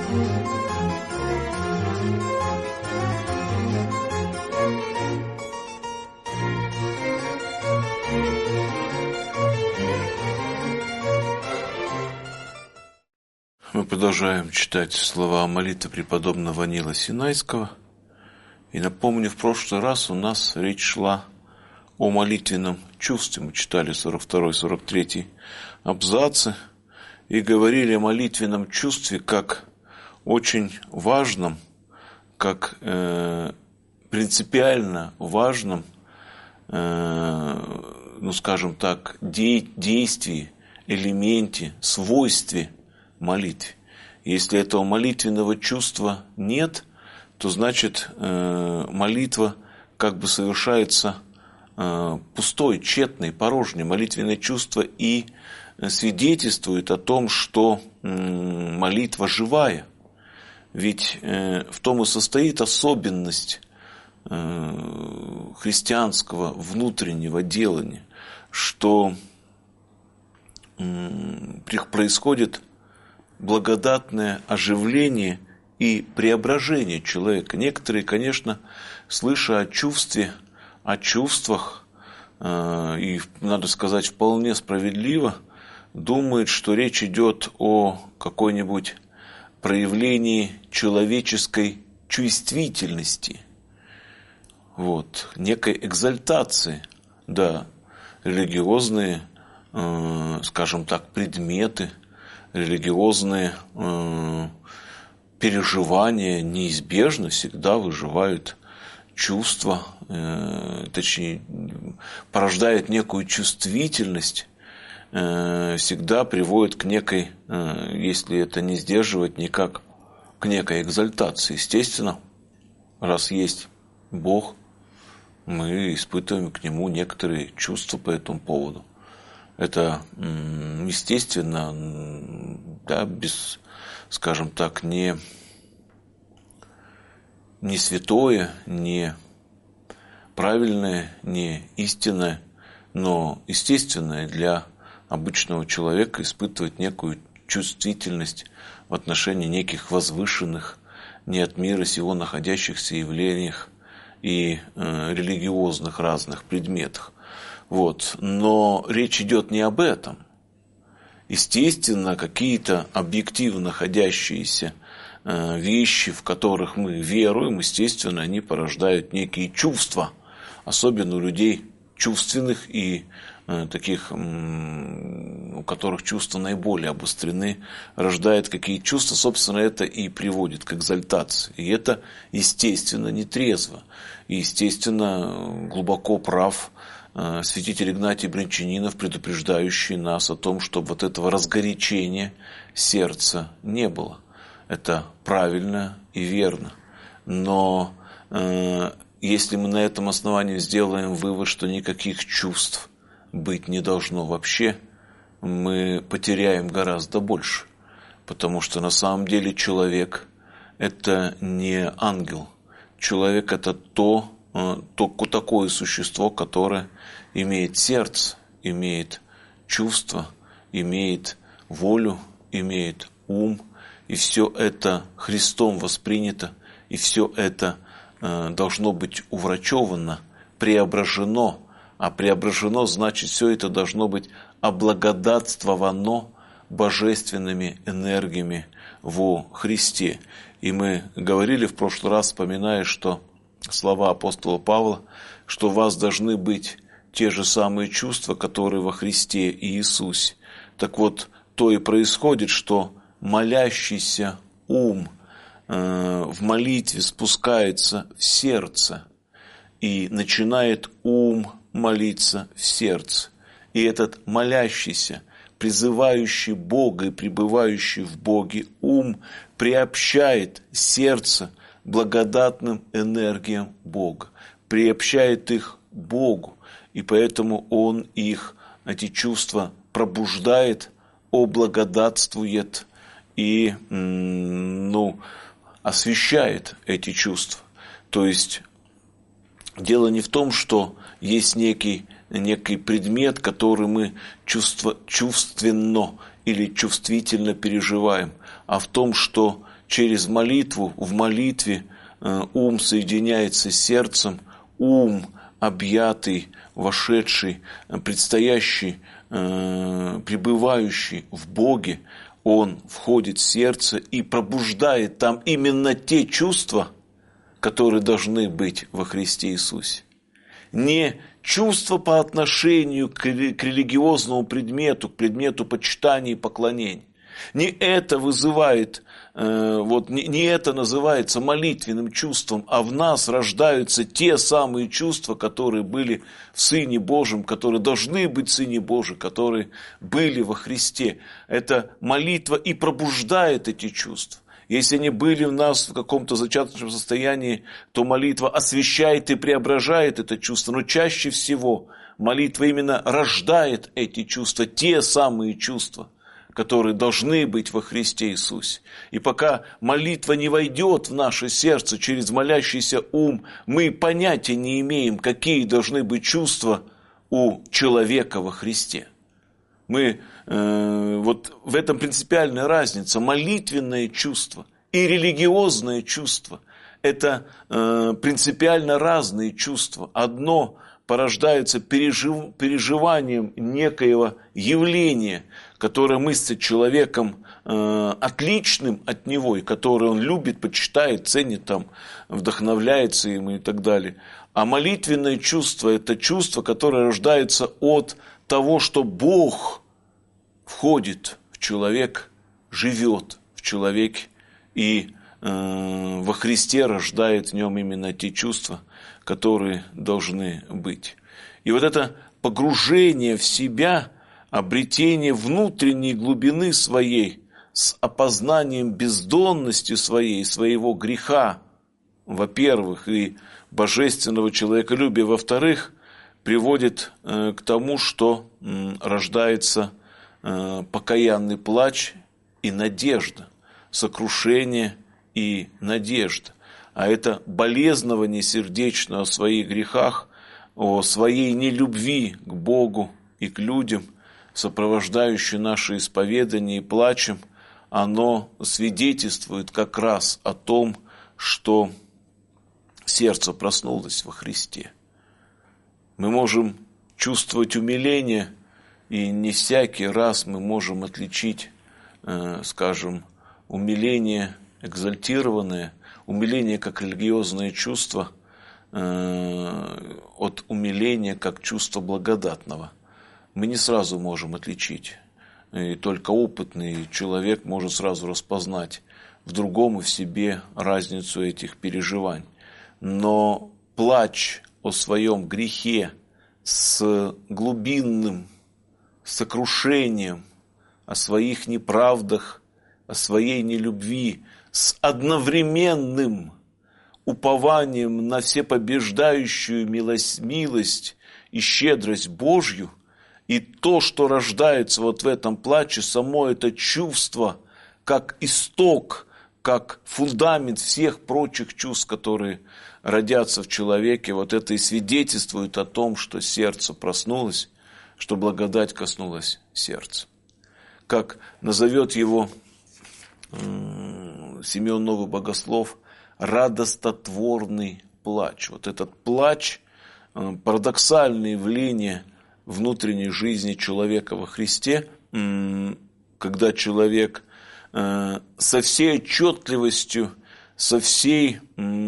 Мы продолжаем читать слова молитвы преподобного Нила Синайского. И напомню, в прошлый раз у нас речь шла о молитвенном чувстве. Мы читали 42-43 абзацы и говорили о молитвенном чувстве как очень важном, как принципиально важном, скажем так, действии, элементе, свойстве молитве. Если этого молитвенного чувства нет, то значит молитва как бы совершается пустой, тщетной, порожней. Молитвенное чувство и свидетельствует о том, что молитва живая. Ведь в том и состоит особенность христианского внутреннего делания, что происходит благодатное оживление и преображение человека. Некоторые, конечно, слыша о чувстве, о чувствах, и, надо сказать, вполне справедливо, думают, что речь идет о какой-нибудь проявлении человеческой чувствительности, некой экзальтации. Да, религиозные, скажем так, предметы, религиозные переживания неизбежно всегда выживают чувства, точнее, порождают некую чувствительность, всегда приводят к некой, если это не сдерживать никак, к некой экзальтации. Естественно, раз есть Бог, мы испытываем к Нему некоторые чувства по этому поводу. Это, естественно, да, без, скажем так, не святое, не правильное, не истинное, но естественное для обычного человека испытывать некую чувствительность в отношении неких возвышенных, не от мира сего находящихся явлениях и религиозных разных предметах. Но речь идет не об этом. Естественно, какие-то объективно находящиеся вещи, в которых мы веруем, естественно, они порождают некие чувства, особенно у людей чувственных и таких, у которых чувства наиболее обострены, рождает какие чувства, собственно, это и приводит к экзальтации. И это, естественно, не трезво. И, естественно, глубоко прав святитель Игнатий Брянчанинов, предупреждающий нас о том, чтобы этого разгорячения сердца не было. Это правильно и верно. Но если мы на этом основании сделаем вывод, что никаких чувств быть не должно вообще, мы потеряем гораздо больше. Потому что на самом деле человек – это не ангел. Человек – это такое существо, которое имеет сердце, имеет чувства, имеет волю, имеет ум, и все это Христом воспринято, и все это должно быть уврачевано, преображено, а преображено значит, все это должно быть облагодатствовано божественными энергиями во Христе. И мы говорили в прошлый раз, вспоминая, что слова апостола Павла, что у вас должны быть те же самые чувства, которые во Христе и Иисусе. Так вот, то и происходит, что молящийся ум в молитве спускается в сердце, и начинает ум молиться в сердце. И этот молящийся, призывающий Бога и пребывающий в Боге ум приобщает сердце благодатным энергиям Бога, приобщает их Богу, и поэтому Он их, эти чувства, пробуждает, облагодатствует и освещает эти чувства. То есть дело не в том, что есть некий предмет, который мы чувственно или чувствительно переживаем, а в том, что через молитву, в молитве ум соединяется с сердцем, ум, объятый, вошедший, предстоящий, пребывающий в Боге, он входит в сердце и пробуждает там именно те чувства, которые должны быть во Христе Иисусе. Не чувства по отношению к религиозному предмету, к предмету почитания и поклонения. Не это вызывает, не это называется молитвенным чувством, а в нас рождаются те самые чувства, которые были в Сыне Божьем, которые должны быть в Сыне Божьем, которые были во Христе. Эта молитва и пробуждает эти чувства. Если они были в нас в каком-то зачаточном состоянии, то молитва освещает и преображает это чувство. Но чаще всего молитва именно рождает эти чувства, те самые чувства, которые должны быть во Христе Иисусе. И пока молитва не войдет в наше сердце через молящийся ум, мы понятия не имеем, какие должны быть чувства у человека во Христе. Вот в этом принципиальная разница. Молитвенное чувство и религиозное чувство – это принципиально разные чувства. Одно порождается переживанием некоего явления, которое мыслится человеком отличным от него, и которое он любит, почитает, ценит, вдохновляется им и так далее. А молитвенное чувство – это чувство, которое рождается от того, что Бог входит в человек, живет в человеке и во Христе рождает в нем именно те чувства, которые должны быть. И вот это погружение в себя, обретение внутренней глубины своей с опознанием бездонности своей, своего греха, во-первых, и божественного человеколюбия, во-вторых, приводит к тому, что рождается покаянный плач и надежда, сокрушение и надежда. А это болезнование сердечное о своих грехах, о своей нелюбви к Богу и к людям, сопровождающее наше исповедание и плачем, оно свидетельствует как раз о том, что сердце проснулось во Христе. Мы можем чувствовать умиление, и не всякий раз мы можем отличить, умиление экзальтированное, умиление как религиозное чувство от умиления как чувства благодатного. Мы не сразу можем отличить. И только опытный человек может сразу распознать в другом и в себе разницу этих переживаний. Но плач о своем грехе с глубинным сокрушением, о своих неправдах, о своей нелюбви, с одновременным упованием на всепобеждающую милость и щедрость Божью, и то, что рождается вот в этом плаче, само это чувство, как исток, как фундамент всех прочих чувств, которые родятся в человеке, вот это и свидетельствует о том, что сердце проснулось, что благодать коснулась сердца. Как назовет его Симеон Новый Богослов, радостотворный плач. Вот этот плач, парадоксальное явление внутренней жизни человека во Христе, когда человек со всей отчетливостью, со всей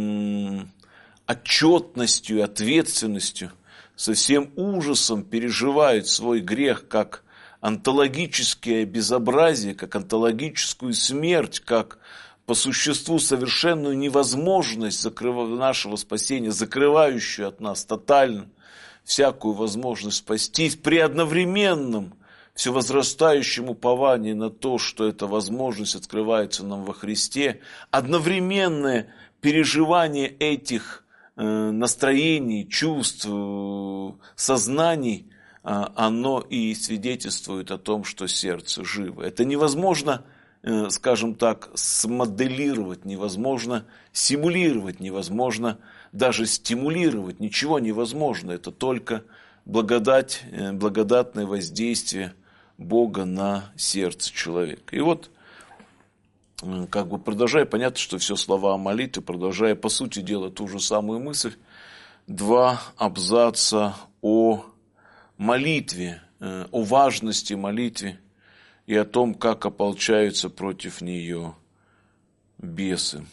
отчетностью и ответственностью, со всем ужасом переживает свой грех как онтологическое безобразие, как онтологическую смерть, как по существу совершенную невозможность нашего спасения, закрывающую от нас тотально всякую возможность спастись, при одновременном все возрастающем уповании на то, что эта возможность открывается нам во Христе, одновременное переживание этих настроений, чувств, сознаний, оно и свидетельствует о том, что сердце живо. Это невозможно, скажем так, смоделировать, невозможно симулировать, невозможно даже стимулировать, ничего невозможно. Это только благодать, благодатное воздействие Бога на сердце человека. И вот как бы продолжая, понятно, что все слова о молитве, продолжая, по сути дела, ту же самую мысль, 2 абзаца о молитве, о важности молитвы и о том, как ополчаются против нее бесы.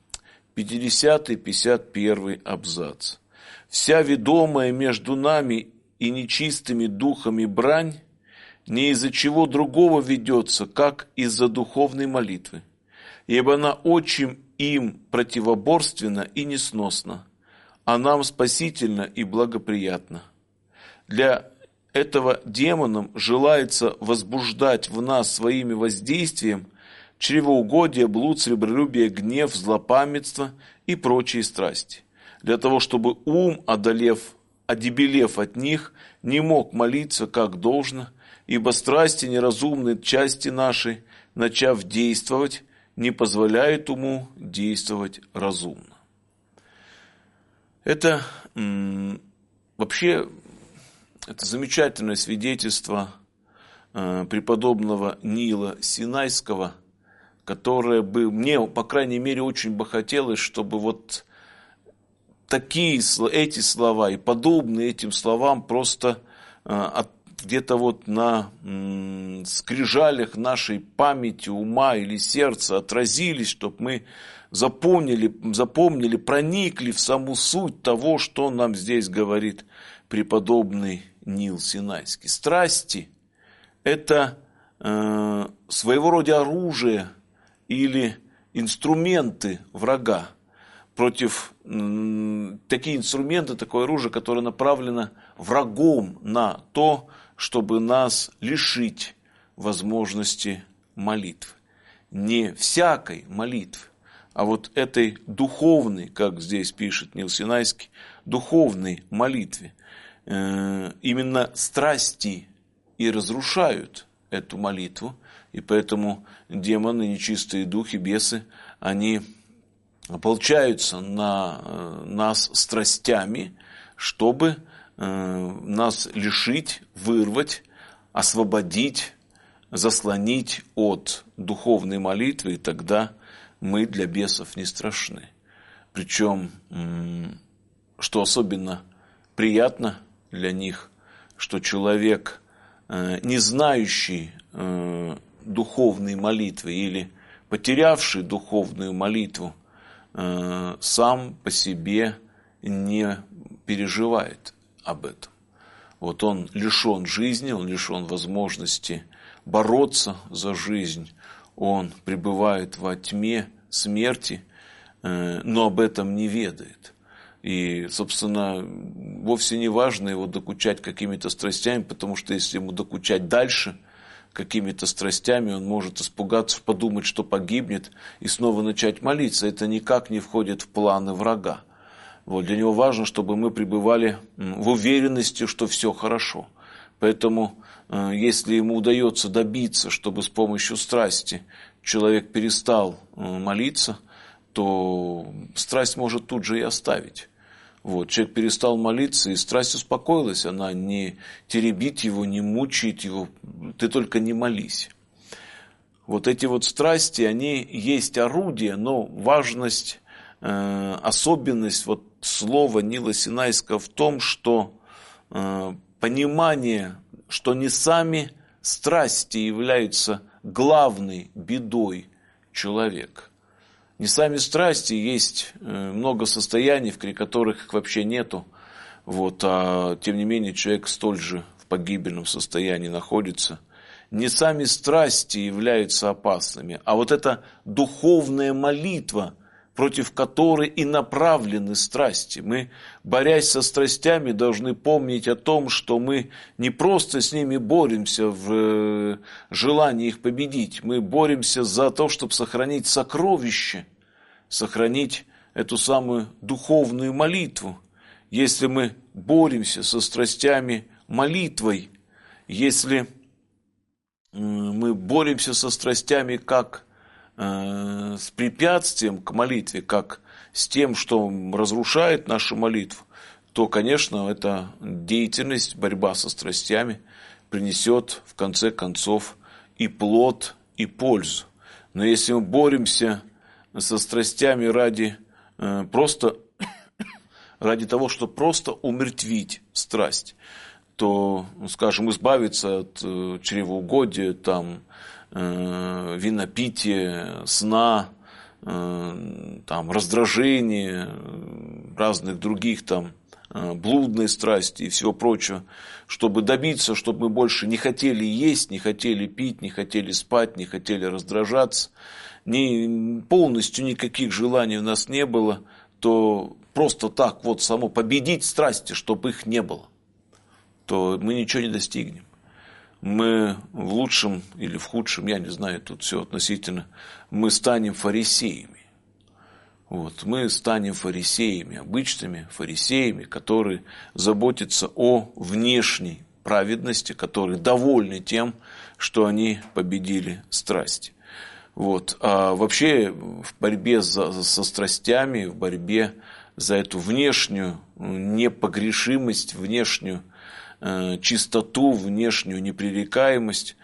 50-51 абзац. «Вся ведомая между нами и нечистыми духами брань не из-за чего другого ведется, как из-за духовной молитвы, ибо она очень им противоборственна и несносна, а нам спасительна и благоприятна. Для этого демонам желается возбуждать в нас своими воздействием чревоугодие, блуд, сребролюбие, гнев, злопамятство и прочие страсти, для того, чтобы ум, одебелев от них, не мог молиться как должно, ибо страсти неразумные части нашей, начав действовать, не позволяют уму действовать разумно». Это вообще это замечательное свидетельство преподобного Нила Синайского, которое бы мне, по крайней мере, очень бы хотелось, чтобы вот эти слова и подобные этим словам просто где-то вот на скрижалях нашей памяти, ума или сердца отразились, чтобы мы запомнили, проникли в саму суть того, что нам здесь говорит преподобный Нил Синайский. Страсти – это своего рода оружие или инструменты врага. Против такие инструменты, такое оружие, которое направлено врагом на то, чтобы нас лишить возможности молитвы. Не всякой молитвы, а вот этой духовной, как здесь пишет Нил Синайский, духовной молитве. Именно страсти и разрушают эту молитву, и поэтому демоны, нечистые духи, бесы, они ополчаются на нас страстями, чтобы нас лишить, вырвать, освободить, заслонить от духовной молитвы, и тогда мы для бесов не страшны. Причем, что особенно приятно для них, что человек, не знающий духовной молитвы или потерявший духовную молитву, сам по себе не переживает об этом. Вот он лишен жизни, он лишен возможности бороться за жизнь, он пребывает во тьме смерти, но об этом не ведает. И, собственно, вовсе не важно его докучать какими-то страстями, потому что если ему докучать дальше какими-то страстями, он может испугаться, подумать, что погибнет, и снова начать молиться. Это никак не входит в планы врага. Вот, для него важно, чтобы мы пребывали в уверенности, что все хорошо. Поэтому, если ему удается добиться, чтобы с помощью страсти человек перестал молиться, то страсть может тут же и оставить. Вот, человек перестал молиться, и страсть успокоилась, она не теребит его, не мучает его, ты только не молись. Вот эти вот страсти, они есть орудие, но важность, особенность вот слова Нила Синайского в том, что понимание, что не сами страсти являются главной бедой человека. Не сами страсти, есть много состояний, при которых их вообще нету, вот, а тем не менее человек столь же в погибельном состоянии находится. Не сами страсти являются опасными, а вот эта духовная молитва, против которой и направлены страсти. Мы, борясь со страстями, должны помнить о том, что мы не просто с ними боремся в желании их победить, мы боремся за то, чтобы сохранить сокровище, сохранить эту самую духовную молитву. Если мы боремся со страстями молитвой, если мы боремся со страстями как с препятствием к молитве, как с тем, что разрушает нашу молитву, то, конечно, эта деятельность, борьба со страстями принесет в конце концов и плод, и пользу. Но если мы боремся со страстями ради того, чтобы просто умертвить страсть, то, скажем, избавиться от чревоугодия, там, винопития, сна, там, раздражения, разных других там блудной страсти и всего прочего, чтобы добиться, чтобы мы больше не хотели есть, не хотели пить, не хотели спать, не хотели раздражаться, полностью никаких желаний у нас не было, то просто так вот само победить страсти, чтобы их не было, то мы ничего не достигнем. Мы в лучшем или в худшем, я не знаю, тут все относительно, мы станем фарисеями. Вот, мы станем фарисеями, обычными фарисеями, которые заботятся о внешней праведности, которые довольны тем, что они победили страсти. Вот. А вообще в борьбе со страстями, в борьбе за эту внешнюю непогрешимость, внешнюю чистоту, внешнюю непререкаемость,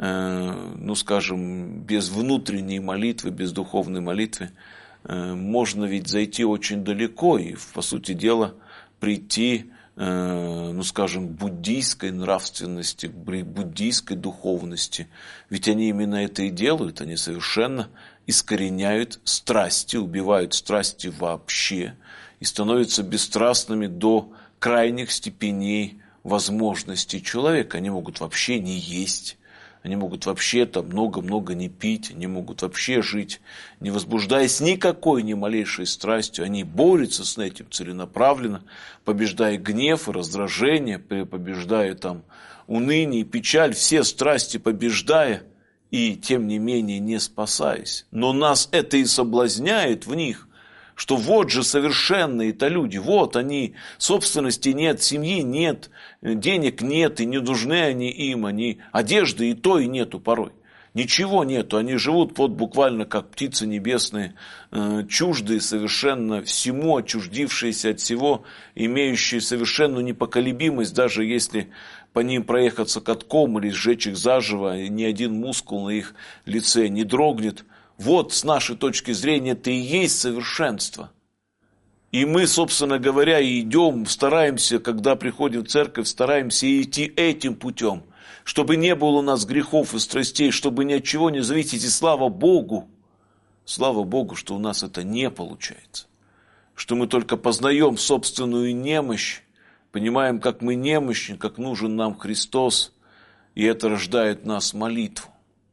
скажем, без внутренней молитвы, без духовной молитвы, можно ведь зайти очень далеко и, по сути дела, прийти, скажем, к буддийской нравственности, к буддийской духовности. Ведь они именно это и делают, они совершенно искореняют страсти, убивают страсти вообще и становятся бесстрастными до крайних степеней возможностей человека. Они могут вообще не есть. Они могут вообще там много-много не пить, они могут вообще жить, не возбуждаясь никакой, ни малейшей страстью. Они борются с этим целенаправленно, побеждая гнев и раздражение, побеждая там уныние и печаль, все страсти побеждая и тем не менее не спасаясь. Но нас это и соблазняет в них, что вот же совершенные-то люди, вот они, собственности нет, семьи нет, денег нет, и не нужны они им, одежды и то и нету порой. Ничего нету, они живут вот буквально как птицы небесные, чуждые совершенно всему, отчуждившиеся от всего, имеющие совершенную непоколебимость, даже если по ним проехаться катком или сжечь их заживо, ни один мускул на их лице не дрогнет. Вот с нашей точки зрения это и есть совершенство. И мы, собственно говоря, идем, стараемся, когда приходим в церковь, стараемся идти этим путем, чтобы не было у нас грехов и страстей, чтобы ни от чего не зависеть. И слава Богу, что у нас это не получается. Что мы только познаем собственную немощь, понимаем, как мы немощны, как нужен нам Христос, и это рождает в нас молитву.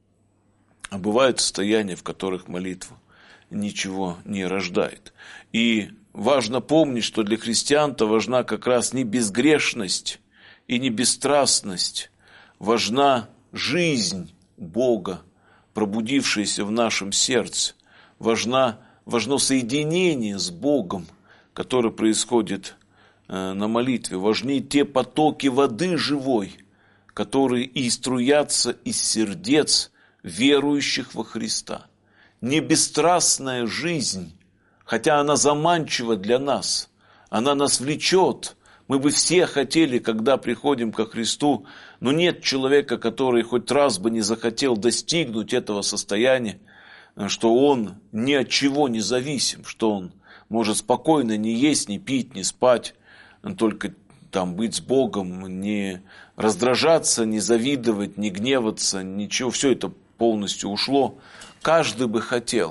А бывают состояния, в которых молитва ничего не рождает. И важно помнить, что для христиан-то важна как раз не безгрешность и не бесстрастность. Важна жизнь Бога, пробудившаяся в нашем сердце. Важно соединение с Богом, которое происходит на молитве. Важны те потоки воды живой, которые и струятся из сердец верующих во Христа. Не бесстрастная жизнь, хотя она заманчива для нас, она нас влечет. Мы бы все хотели, когда приходим ко Христу, но нет человека, который хоть раз бы не захотел достигнуть этого состояния, что он ни от чего не зависим, что он может спокойно не есть, не пить, не спать, только там быть с Богом, не раздражаться, не завидовать, не гневаться, ничего, все это полностью ушло. Каждый бы хотел,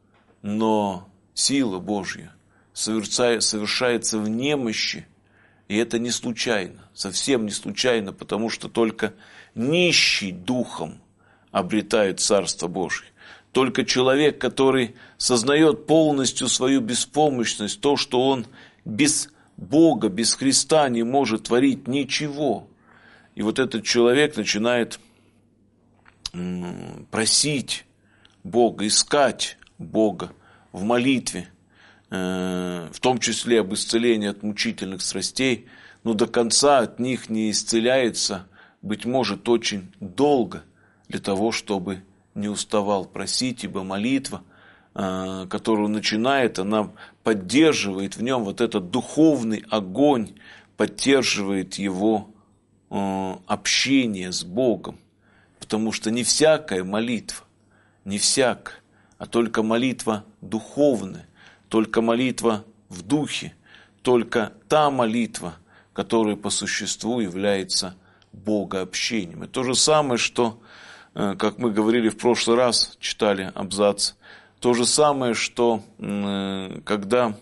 но сила Божья совершается в немощи, и это не случайно, совсем не случайно, потому что только нищий духом обретает Царство Божье. Только человек, который сознает полностью свою беспомощность, то, что он без Бога, без Христа не может творить ничего. И вот этот человек начинает просить Бога, искать Бога в молитве, в том числе об исцелении от мучительных страстей, но до конца от них не исцеляется, быть может, очень долго, для того, чтобы не уставал просить, ибо молитва, которую начинает, она поддерживает в нем вот этот духовный огонь, поддерживает его общение с Богом. Потому что не всякая молитва, не всякая, а только молитва духовная, только молитва в духе, только та молитва, которая по существу является богообщением. Это то же самое, что, как мы говорили в прошлый раз, читали абзац, то же самое, что когда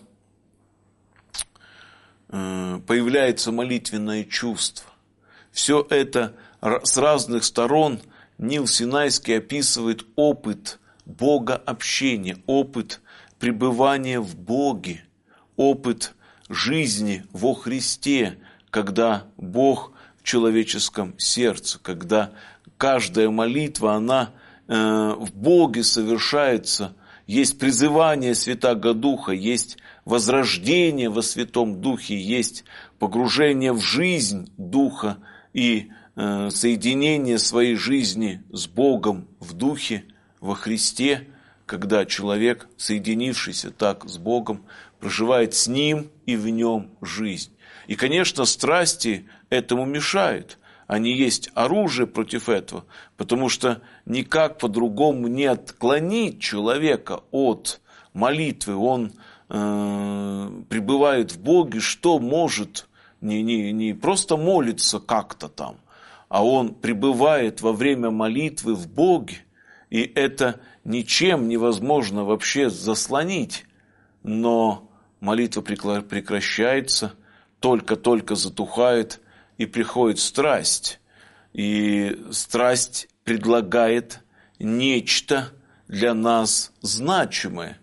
появляется молитвенное чувство. Все это с разных сторон Нил Синайский описывает опыт богообщения, опыт пребывания в Боге, опыт жизни во Христе, когда Бог в человеческом сердце, когда каждая молитва, она в Боге совершается, есть призывание Святаго Духа, есть возрождение во Святом Духе, есть погружение в жизнь Духа и соединение своей жизни с Богом в Духе, во Христе, когда человек, соединившийся так с Богом, проживает с Ним и в Нем жизнь. И, конечно, страсти этому мешают. Они есть оружие против этого, потому что никак по-другому не отклонить человека от молитвы. Он пребывает в Боге, что может не просто молиться как-то там, а он пребывает во время молитвы в Боге, и это ничем невозможно вообще заслонить. Но молитва прекращается, только-только затухает, и приходит страсть. И страсть предлагает нечто для нас значимое.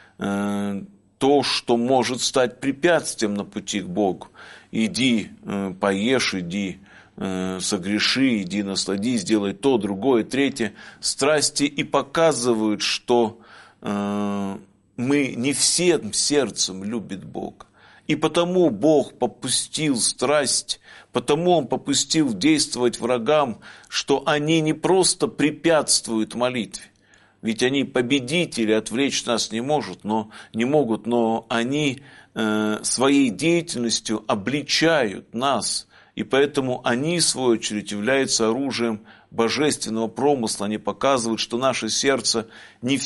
То, что может стать препятствием на пути к Богу. Иди, поешь, иди, согреши, иди, насладись, сделай то, другое, третье. Страсти и показывают, что мы не всем сердцем любим Бога. И потому Бог попустил страсть, потому Он попустил действовать врагам, что они не просто препятствуют молитве. Ведь они победители, отвлечь нас не могут, но они своей деятельностью обличают нас. И поэтому они, в свою очередь, являются оружием божественного промысла. Они показывают, что наше сердце не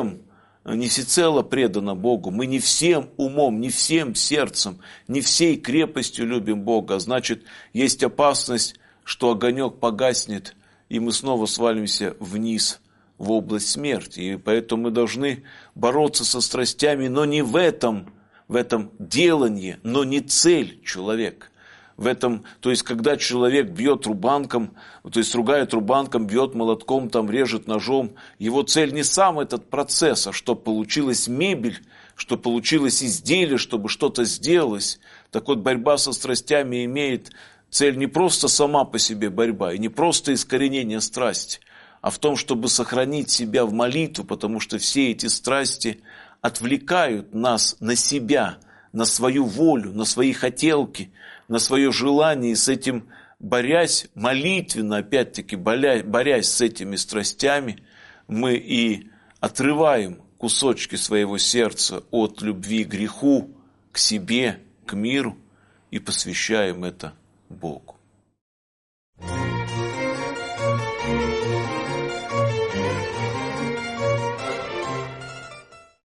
всецело предано Богу. Мы не всем умом, не всем сердцем, не всей крепостью любим Бога. Значит, есть опасность, что огонек погаснет, и мы снова свалимся вниз в область смерти. И поэтому мы должны бороться со страстями, но не в этом делании, но не цель человека. То есть, когда человек бьет рубанком, то есть ругает рубанком, бьет молотком, там, режет ножом, его цель не сам этот процесс, а чтобы получилась мебель, чтобы получилось изделие, чтобы что-то сделалось. Так вот, борьба со страстями имеет цель не просто сама по себе борьба, и не просто искоренение страсти, а в том, чтобы сохранить себя в молитву, потому что все эти страсти отвлекают нас на себя, на свою волю, на свои хотелки, на свое желание, и с этим борясь, молитвенно, опять-таки, борясь с этими страстями, мы и отрываем кусочки своего сердца от любви к греху, к себе, к миру, и посвящаем это Богу.